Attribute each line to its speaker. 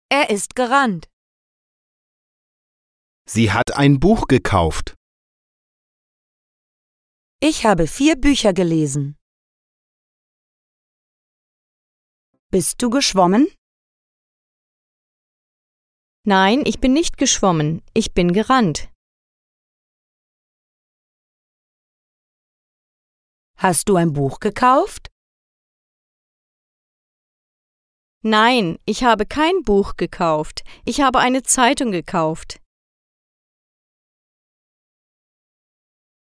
Speaker 1: Er ist gerannt.
Speaker 2: Sie hat ein Buch gekauft.
Speaker 1: Ich habe 4 Bücher gelesen. Bist du geschwommen?
Speaker 3: Nein, ich bin nicht geschwommen. Ich bin gerannt.
Speaker 1: Hast du ein Buch gekauft?
Speaker 3: Nein, ich habe kein Buch gekauft. Ich habe eine Zeitung gekauft.